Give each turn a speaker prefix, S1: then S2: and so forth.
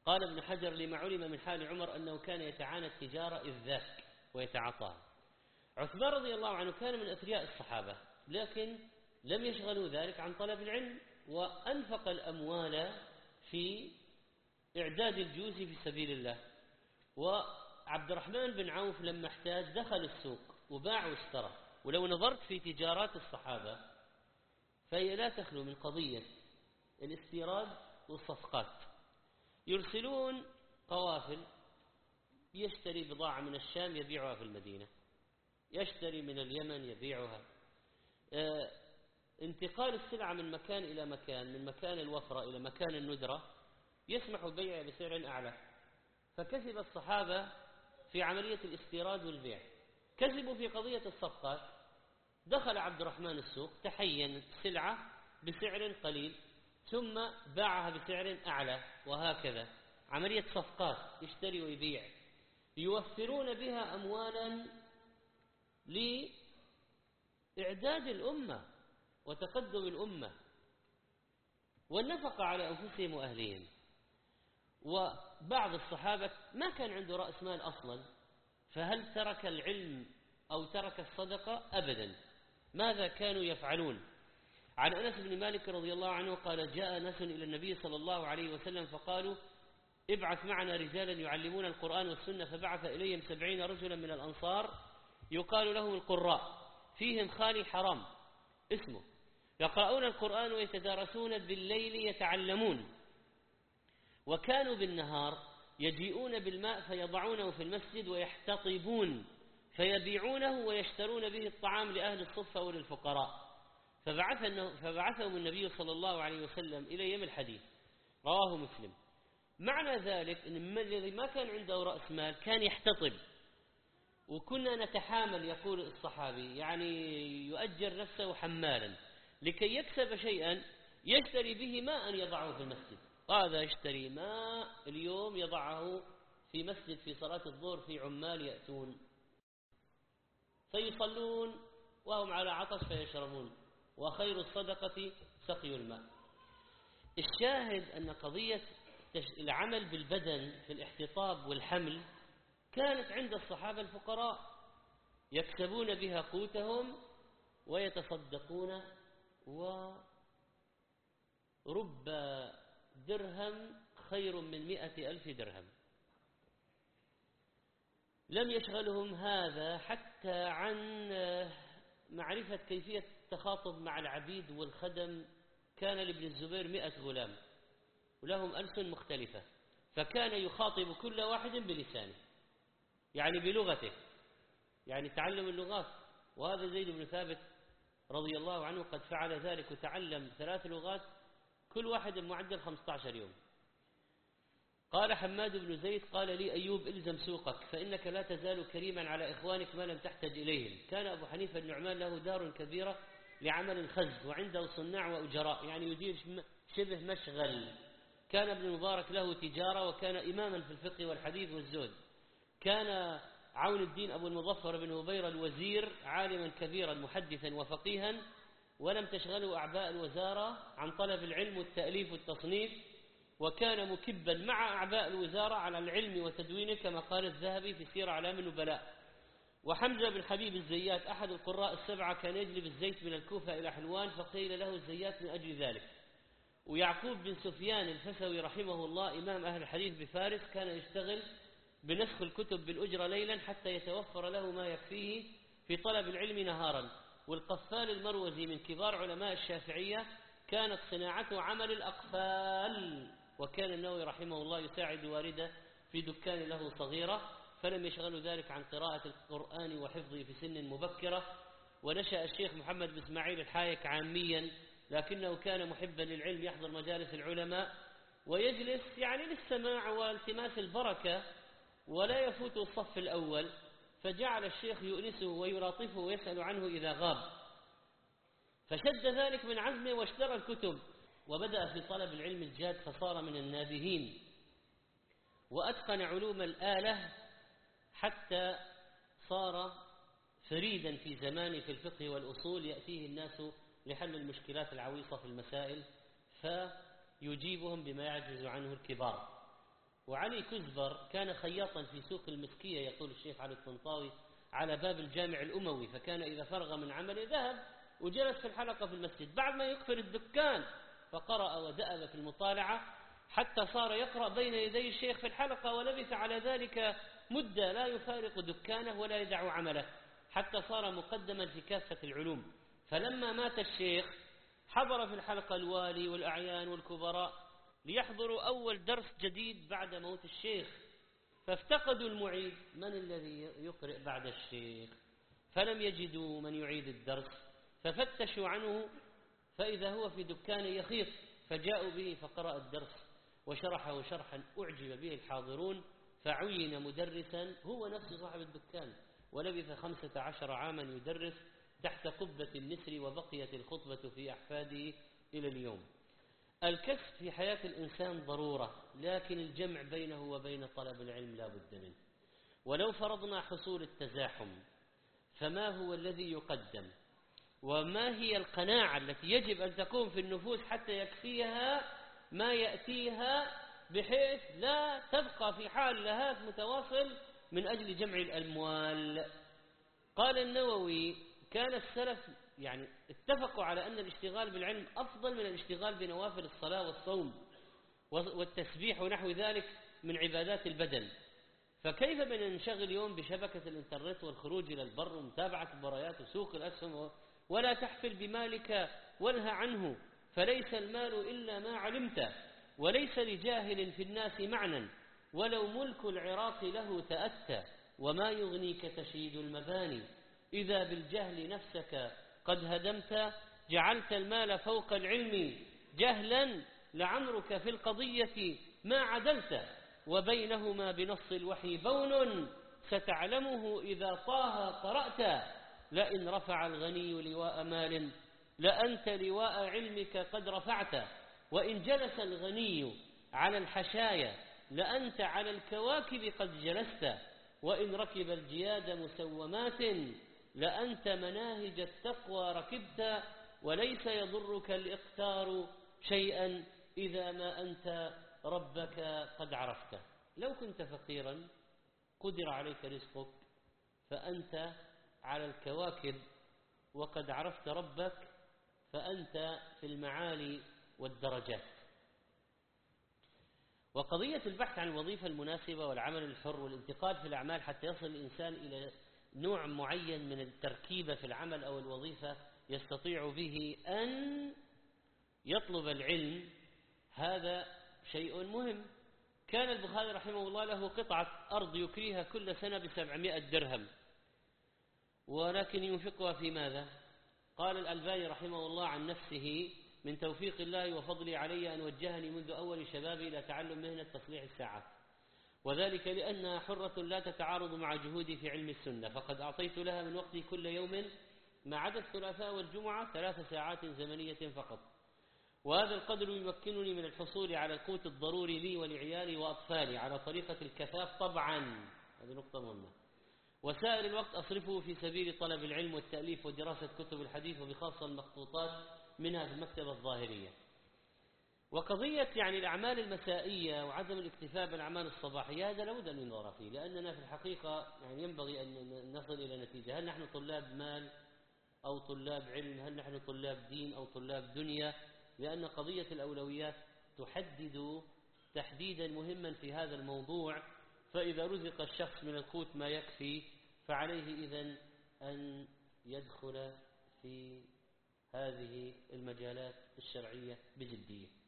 S1: قال ابن حجر: لما علم من حال عمر أنه كان يتعانى التجارة إذ ذاك ويتعاطاها. عثمان رضي الله عنه كان من أثرياء الصحابة، لكن لم يشغلوا ذلك عن طلب العلم، وأنفق الأموال في إعداد الجيوش في سبيل الله. وعبد الرحمن بن عوف لما احتاج دخل السوق وباع واشترى. ولو نظرت في تجارات الصحابة فهي لا تخلو من قضية الاستيراد والصفقات. يرسلون قوافل، يشتري بضاعة من الشام يبيعها في المدينة، يشتري من اليمن يبيعها. انتقال السلعة من مكان إلى مكان، من مكان الوفرة إلى مكان الندرة، يسمح بيعها بسعر أعلى. فكسب الصحابة في عملية الاستيراد والبيع، كسبوا في قضية الصفقات. دخل عبد الرحمن السوق، تحين السلعة بسعر قليل ثم باعها بسعر أعلى، وهكذا عملية صفقات، يشتري ويبيع، يوفرون بها أموالا لإعداد الأمة وتقدم الأمة والنفقة على أنفسهم وأهلهم. وبعض الصحابة ما كان عنده رأس مال أصلا، فهل ترك العلم أو ترك الصدقة؟ أبدا. ماذا كانوا يفعلون؟ عن أنس بن مالك رضي الله عنه قال: جاء ناس إلى النبي صلى الله عليه وسلم فقالوا: ابعث معنا رجالا يعلمون القرآن والسنة. فبعث إليهم 70 رجلا من الأنصار يقال لهم القراء، فيهم خالي حرام اسمه، يقرؤون القرآن ويتدارسون، بالليل يتعلمون، وكانوا بالنهار يجيئون بالماء فيضعونه في المسجد ويحتطبون فيبيعونه ويشترون به الطعام لأهل الصفة وللفقراء. فبعثهم النبي صلى الله عليه وسلم إليهم الحديث، رواه مسلم. معنى ذلك أن الذي ما كان عنده رأس مال كان يحتطب، وكنا نتحامل، يقول الصحابي، يعني يؤجر نفسه حمالا لكي يكسب شيئا يشتري به ماء يضعه في المسجد. هذا يشتري ماء اليوم يضعه في مسجد في صلاة الظهر، في عمال يأتون فيصلون وهم على عطش فيشربون، وخير الصدقة سقي الماء. الشاهد أن قضية العمل بالبدن في الاحتطاب والحمل كانت عند الصحابة الفقراء، يكسبون بها قوتهم ويتصدقون، ورب درهم خير من 100,000 درهم. لم يشغلهم هذا حتى عن معرفة كيفية التخاطب مع العبيد والخدم. كان لابن الزبير 100 غلام ولهم ألسن مختلفة، فكان يخاطب كل واحد بلسانه، يعني بلغته، يعني تعلم اللغات. وهذا زيد بن ثابت رضي الله عنه قد فعل ذلك، وتعلم 3 لغات كل واحد معدل 15 يوم. قال حماد بن زيد: قال لي أيوب: الزم سوقك فإنك لا تزال كريما على إخوانك ما لم تحتج إليهم. كان أبو حنيفة النعمان له دار كبيرة لعمل الخز، وعنده صناع وأجراء، يعني يدير شبه مشغل. كان ابن المبارك له تجارة، وكان إماما في الفقه والحديث والزهد. كان عون الدين أبو المظفر بن هبير الوزير عالما كبيرا محدثا وفقيها، ولم تشغله أعباء الوزارة عن طلب العلم والتأليف والتصنيف، وكان مكبا مع أعباء الوزارة على العلم وتدوينه، كما قال الذهبي في سير أعلام النبلاء. وحمزة بن حبيب الزيات أحد القراء السبعة كان يجلب الزيت من الكوفة إلى حلوان، فقيل له الزيات من أجل ذلك. ويعقوب بن سفيان الفسوي رحمه الله إمام أهل الحديث بفارس كان يشتغل بنسخ الكتب بالأجرة ليلا حتى يتوفر له ما يكفيه في طلب العلم نهارا. والقفال المروزي من كبار علماء الشافعية كانت صناعته عمل الأقفال، وكان النووي رحمه الله يساعد والده في دكان له صغيرة، فلم يشغل ذلك عن قراءة القرآن وحفظه في سن مبكرة. ونشأ الشيخ محمد بن إسماعيل الحايك عاميا، لكنه كان محبا للعلم، يحضر مجالس العلماء ويجلس يعني للسماع والتماس البركة، ولا يفوت الصف الأول. فجعل الشيخ يؤنسه ويلاطفه ويسأل عنه إذا غاب، فشد ذلك من عزمه واشترى الكتب، وبدأ في طلب العلم الجاد، فصار من النابهين، وأتقن علوم الآلة حتى صار فريدا في زمانه في الفقه والأصول. يأتيه الناس لحل المشكلات العويصة في المسائل فيجيبهم بما يعجز عنه الكبار. وعلي كزبر كان خياطا في سوق المسكية، يقول الشيخ علي الطنطاوي، على باب الجامع الأموي، فكان إذا فرغ من عمله ذهب وجلس في الحلقة في المسجد بعد ما يقفل الدكان، فقرأ ودأب في المطالعة حتى صار يقرأ بين يدي الشيخ في الحلقة، ولبث على ذلك مدة لا يفارق دكانه ولا يدع عمله، حتى صار مقدما في كافة العلوم. فلما مات الشيخ حضر في الحلقة الوالي والأعيان والكبراء ليحضروا أول درس جديد بعد موت الشيخ، فافتقدوا المعيد، من الذي يقرئ بعد الشيخ؟ فلم يجدوا من يعيد الدرس، ففتشوا عنه فإذا هو في دكان يخيط، فجاءوا به فقرأ الدرس وشرحه شرحا أعجب به الحاضرون، فعين مدرسا هو نفس صاحب الدكان، ولبث 15 عاما يدرس تحت قبة النسر، وبقيت الخطبة في أحفاده إلى اليوم. الكسب في حياة الإنسان ضرورة، لكن الجمع بينه وبين طلب العلم لا بد منه. ولو فرضنا حصول التزاحم، فما هو الذي يقدم؟ وما هي القناعة التي يجب أن تكون في النفوس حتى يكفيها ما يأتيها، بحيث لا تبقى في حال لهاث متواصل من أجل جمع الأموال؟ قال النووي: كان السلف اتفقوا على أن الاشتغال بالعلم أفضل من الاشتغال بنوافل الصلاة والصوم والتسبيح ونحو ذلك من عبادات البدن. فكيف بننشغل يوم بشبكة الإنترنت والخروج إلى البر ومتابعة المباريات وسوق الأسهم، ولا تحفل بمالك وانهى عنه، فليس المال إلا ما علمته، وليس لجاهل في الناس معنى، ولو ملك العراق له تأتى، وما يغنيك تشييد المباني، إذا بالجهل نفسك قد هدمت، جعلت المال فوق العلم جهلا، لعمرك في القضية ما عدلت، وبينهما بنص الوحي بون، ستعلمه إذا طه قرأت، لئن رفع الغني لواء مال لأنت لواء علمك قد رفعت، وإن جلس الغني على الحشايا لأنت على الكواكب قد جلست، وإن ركب الجياد مسومات لأنت مناهج التقوى ركبت، وليس يضرك الإقتار شيئا إذا ما أنت ربك قد عرفت. لو كنت فقيرا قدر عليك رزقك فأنت على الكواكب، وقد عرفت ربك فأنت في المعالي والدرجات. وقضية البحث عن الوظيفة المناسبة والعمل الحر والانتقال في الأعمال حتى يصل الإنسان إلى نوع معين من التركيبة في العمل أو الوظيفة يستطيع به أن يطلب العلم، هذا شيء مهم. كان البخاري رحمه الله له قطعة أرض يكريها كل سنة ب700 درهم، ولكن ينفقها في ماذا؟ قال الألباني رحمه الله عن نفسه: من توفيق الله وفضلي علي أن وجهني منذ أول شبابي إلى تعلم مهنة تصليح الساعات، وذلك لأنها حرة لا تتعارض مع جهودي في علم السنة، فقد أعطيت لها من وقتي كل يوم ما عدا الثلاثاء والجمعة 3 ساعات زمنية فقط، وهذا القدر يمكنني من الحصول على القوت الضروري لي ولعيالي وأطفالي على طريقة الكفاف طبعا، هذه نقطة مهمة، وسائر الوقت أصرفه في سبيل طلب العلم والتأليف ودراسة كتب الحديث، وبخاصة المخطوطات منها في المكتبة الظاهرية. وقضية الأعمال المسائية وعدم الاكتفاء بالأعمال الصباحية، هذا لابد أن ينظر فيه، لأننا في الحقيقة ينبغي أن نصل إلى نتيجة. هل نحن طلاب مال أو طلاب علم؟ هل نحن طلاب دين أو طلاب دنيا؟ لأن قضية الأولويات تحدد تحديدا مهما في هذا الموضوع. فإذا رزق الشخص من القوت ما يكفي فعليه إذن أن يدخل في هذه المجالات الشرعية بجدية.